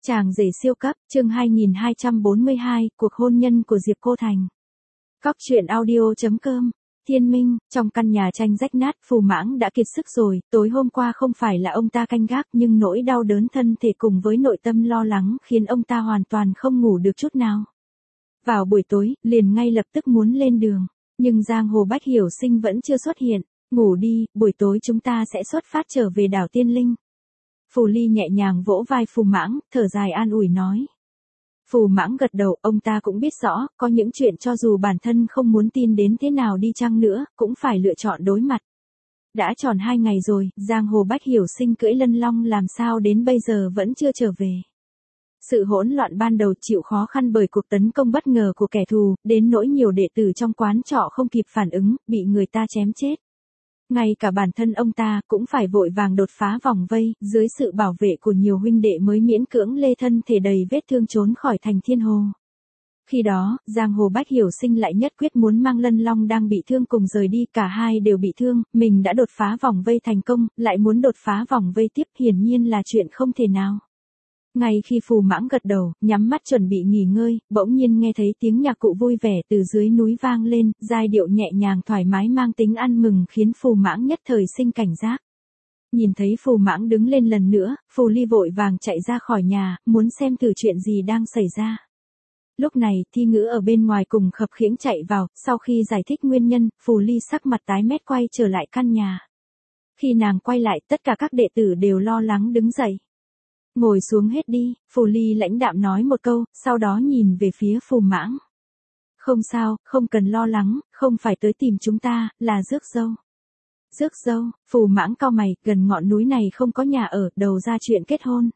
Chàng rể siêu cấp, chương 2242, cuộc hôn nhân của Diệp Cô Thành. Góc truyện audio.com. Thiên Minh, trong căn nhà tranh rách nát, Phù Mãng đã kiệt sức rồi, tối hôm qua không phải là ông ta canh gác nhưng nỗi đau đớn thân thể cùng với nội tâm lo lắng khiến ông ta hoàn toàn không ngủ được chút nào. Vào buổi tối, liền ngay lập tức muốn lên đường, nhưng giang hồ Bách Hiểu Sinh vẫn chưa xuất hiện. Ngủ đi, buổi tối chúng ta sẽ xuất phát trở về đảo Tiên Linh. Phù Ly nhẹ nhàng vỗ vai Phù Mãng, thở dài an ủi nói. Phù Mãng gật đầu, ông ta cũng biết rõ, có những chuyện cho dù bản thân không muốn tin đến thế nào đi chăng nữa, cũng phải lựa chọn đối mặt. Đã tròn 2 ngày rồi, giang hồ Bách Hiểu Sinh cưỡi lân long làm sao đến bây giờ vẫn chưa trở về. Sự hỗn loạn ban đầu chịu khó khăn bởi cuộc tấn công bất ngờ của kẻ thù, đến nỗi nhiều đệ tử trong quán trọ không kịp phản ứng, bị người ta chém chết. Ngay cả bản thân ông ta cũng phải vội vàng đột phá vòng vây, dưới sự bảo vệ của nhiều huynh đệ mới miễn cưỡng lê thân thể đầy vết thương trốn khỏi thành Thiên Hồ. Khi đó, giang hồ Bách Hiểu Sinh lại nhất quyết muốn mang Lân Long đang bị thương cùng rời đi, cả hai đều bị thương, mình đã đột phá vòng vây thành công, lại muốn đột phá vòng vây tiếp hiển nhiên là chuyện không thể nào. Ngay khi Phù Mãng gật đầu, nhắm mắt chuẩn bị nghỉ ngơi, bỗng nhiên nghe thấy tiếng nhạc cụ vui vẻ từ dưới núi vang lên, giai điệu nhẹ nhàng thoải mái mang tính ăn mừng khiến Phù Mãng nhất thời sinh cảnh giác. Nhìn thấy Phù Mãng đứng lên lần nữa, Phù Ly vội vàng chạy ra khỏi nhà, muốn xem thử chuyện gì đang xảy ra. Lúc này, Thi Ngữ ở bên ngoài cùng khập khiễng chạy vào, sau khi giải thích nguyên nhân, Phù Ly sắc mặt tái mét quay trở lại căn nhà. Khi nàng quay lại, tất cả các đệ tử đều lo lắng đứng dậy. Ngồi xuống hết đi, Phù Ly lãnh đạm nói một câu, sau đó nhìn về phía Phù Mãng. Không sao, không cần lo lắng, không phải tới tìm chúng ta, là rước dâu. Rước dâu, Phù Mãng cau mày, gần ngọn núi này không có nhà ở, đầu ra chuyện kết hôn.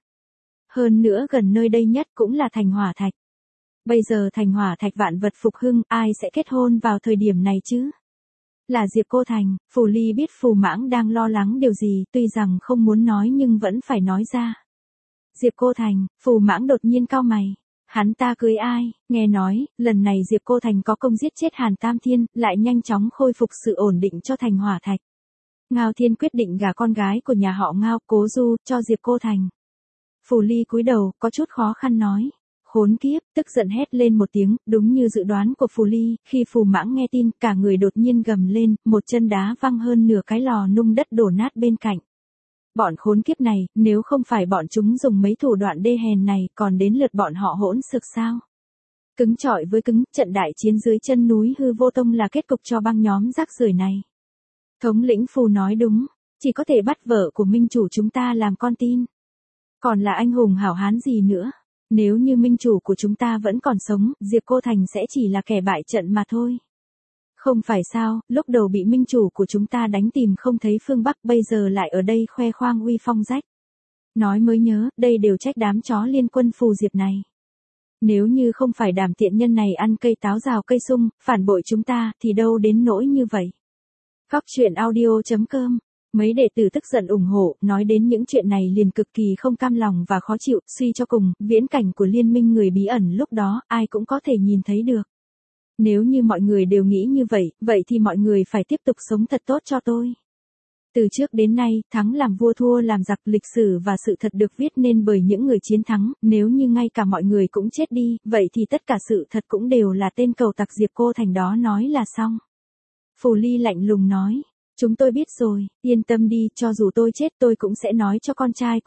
Hơn nữa gần nơi đây nhất cũng là thành Hỏa Thạch. Bây giờ thành Hỏa Thạch vạn vật phục hưng, ai sẽ kết hôn vào thời điểm này chứ? Là Diệp Cô Thành. Phù Ly biết Phù Mãng đang lo lắng điều gì, tuy rằng không muốn nói nhưng vẫn phải nói ra. Diệp Cô Thành, Phù Mãng đột nhiên cau mày. Hắn ta cưới ai? Nghe nói, lần này Diệp Cô Thành có công giết chết Hàn Tam Thiên, lại nhanh chóng khôi phục sự ổn định cho thành Hỏa Thạch. Ngao Thiên quyết định gả con gái của nhà họ Ngao, Cố Du, cho Diệp Cô Thành. Phù Ly cúi đầu, có chút khó khăn nói. Khốn kiếp, tức giận hét lên một tiếng, đúng như dự đoán của Phù Ly, khi Phù Mãng nghe tin, cả người đột nhiên gầm lên, một chân đá văng hơn nửa cái lò nung đất đổ nát bên cạnh. Bọn khốn kiếp này, nếu không phải bọn chúng dùng mấy thủ đoạn đê hèn này, còn đến lượt bọn họ hỗn xược sao? Cứng chọi với cứng, trận đại chiến dưới chân núi Hư Vô Tông là kết cục cho băng nhóm rác rưởi này. Thống lĩnh Phù nói đúng, chỉ có thể bắt vợ của minh chủ chúng ta làm con tin. Còn là anh hùng hảo hán gì nữa? Nếu như minh chủ của chúng ta vẫn còn sống, Diệp Cô Thành sẽ chỉ là kẻ bại trận mà thôi. Không phải sao, lúc đầu bị minh chủ của chúng ta đánh tìm không thấy phương Bắc, bây giờ lại ở đây khoe khoang uy phong rách. Nói mới nhớ, đây đều trách đám chó liên quân Phù Diệp này. Nếu như không phải đám tiện nhân này ăn cây táo rào cây sung, phản bội chúng ta, thì đâu đến nỗi như vậy. Góc truyện audio.com. Mấy đệ tử tức giận ủng hộ, nói đến những chuyện này liền cực kỳ không cam lòng và khó chịu, suy cho cùng, viễn cảnh của liên minh người bí ẩn lúc đó, ai cũng có thể nhìn thấy được. Nếu như mọi người đều nghĩ như vậy, vậy thì mọi người phải tiếp tục sống thật tốt cho tôi. Từ trước đến nay, thắng làm vua thua làm giặc, lịch sử và sự thật được viết nên bởi những người chiến thắng, nếu như ngay cả mọi người cũng chết đi, vậy thì tất cả sự thật cũng đều là tên cầu tặc Diệp Cô Thành đó nói là xong. Phù Ly lạnh lùng nói. Chúng tôi biết rồi, yên tâm đi, cho dù tôi chết tôi cũng sẽ nói cho con trai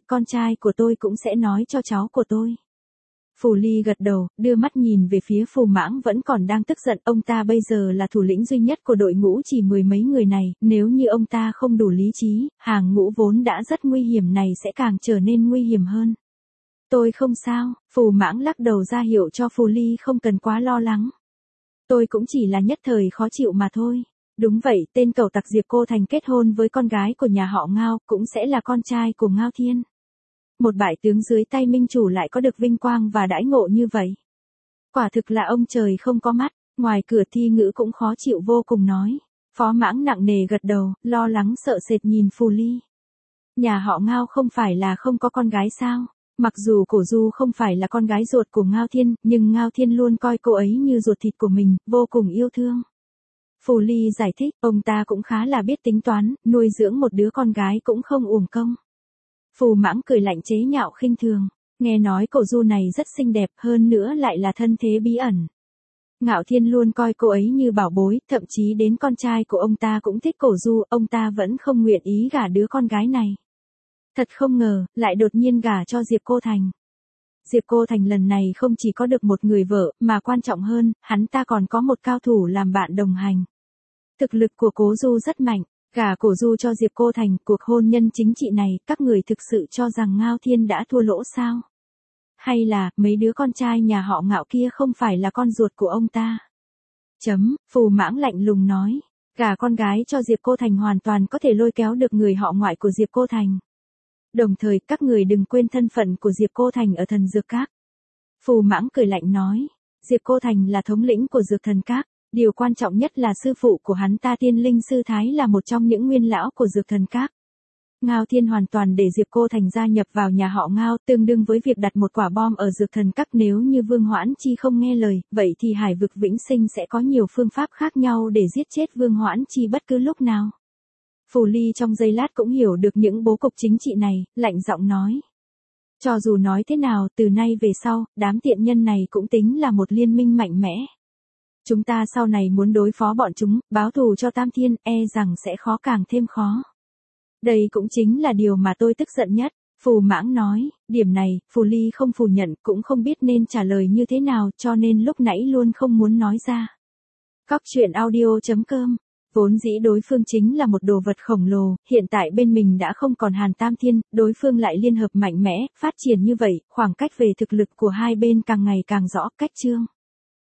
của tôi cũng sẽ nói cho cháu của tôi. Phù Ly gật đầu, đưa mắt nhìn về phía Phù Mãng vẫn còn đang tức giận, ông ta bây giờ là thủ lĩnh duy nhất của đội ngũ chỉ 10 mấy người này, nếu như ông ta không đủ lý trí, hàng ngũ vốn đã rất nguy hiểm này sẽ càng trở nên nguy hiểm hơn. Tôi không sao, Phù Mãng lắc đầu ra hiệu cho Phù Ly không cần quá lo lắng. Tôi cũng chỉ là nhất thời khó chịu mà thôi. Đúng vậy, tên cầu tặc Diệp Cô Thành kết hôn với con gái của nhà họ Ngao, cũng sẽ là con trai của Ngao Thiên. Một bại tướng dưới tay minh chủ lại có được vinh quang và đãi ngộ như vậy. Quả thực là ông trời không có mắt. Ngoài cửa Thi Ngữ cũng khó chịu vô cùng nói. Phó Mãng nặng nề gật đầu, lo lắng sợ sệt nhìn Phù Ly. Nhà họ Ngao không phải là không có con gái sao? Mặc dù Cổ Du không phải là con gái ruột của Ngao Thiên, nhưng Ngao Thiên luôn coi cô ấy như ruột thịt của mình, vô cùng yêu thương. Phù Ly giải thích, ông ta cũng khá là biết tính toán, nuôi dưỡng một đứa con gái cũng không uổng công. Phù Mãng cười lạnh chế nhạo khinh thường. Nghe nói cổ Du này rất xinh đẹp, hơn nữa lại là thân thế bí ẩn. Ngạo Thiên luôn coi cô ấy như bảo bối, thậm chí đến con trai của ông ta cũng thích cổ Du, ông ta vẫn không nguyện ý gả đứa con gái này. Thật không ngờ, lại đột nhiên gả cho Diệp Cô Thành. Diệp Cô Thành lần này không chỉ có được một người vợ, mà quan trọng hơn, hắn ta còn có một cao thủ làm bạn đồng hành. Thực lực của Cố Du rất mạnh, gả cổ Du cho Diệp Cô Thành, cuộc hôn nhân chính trị này, các người thực sự cho rằng Ngao Thiên đã thua lỗ sao? Hay là, mấy đứa con trai nhà họ Ngạo kia không phải là con ruột của ông ta? Phù Mãng lạnh lùng nói, gả con gái cho Diệp Cô Thành hoàn toàn có thể lôi kéo được người họ ngoại của Diệp Cô Thành. Đồng thời, các người đừng quên thân phận của Diệp Cô Thành ở Thần Dược Các. Phù Mãng cười lạnh nói, Diệp Cô Thành là thống lĩnh của Dược Thần Các, điều quan trọng nhất là sư phụ của hắn ta Tiên Linh Sư Thái là một trong những nguyên lão của Dược Thần Các. Ngao Thiên hoàn toàn để Diệp Cô Thành gia nhập vào nhà họ Ngao, tương đương với việc đặt một quả bom ở Dược Thần Các. Nếu như Vương Hoãn Chi không nghe lời, vậy thì Hải Vực Vĩnh Sinh sẽ có nhiều phương pháp khác nhau để giết chết Vương Hoãn Chi bất cứ lúc nào. Phù Ly trong giây lát cũng hiểu được những bố cục chính trị này, lạnh giọng nói. Cho dù nói thế nào, từ nay về sau, đám tiện nhân này cũng tính là một liên minh mạnh mẽ. Chúng ta sau này muốn đối phó bọn chúng, báo thù cho Tam Thiên, e rằng sẽ khó càng thêm khó. Đây cũng chính là điều mà tôi tức giận nhất, Phù Mãng nói, điểm này, Phù Ly không phủ nhận, cũng không biết nên trả lời như thế nào, cho nên lúc nãy luôn không muốn nói ra. Cóc truyện audio.com. Vốn dĩ đối phương chính là một đồ vật khổng lồ, hiện tại bên mình đã không còn Hàn Tam Thiên, đối phương lại liên hợp mạnh mẽ, phát triển như vậy, khoảng cách về thực lực của hai bên càng ngày càng rõ, cách chương.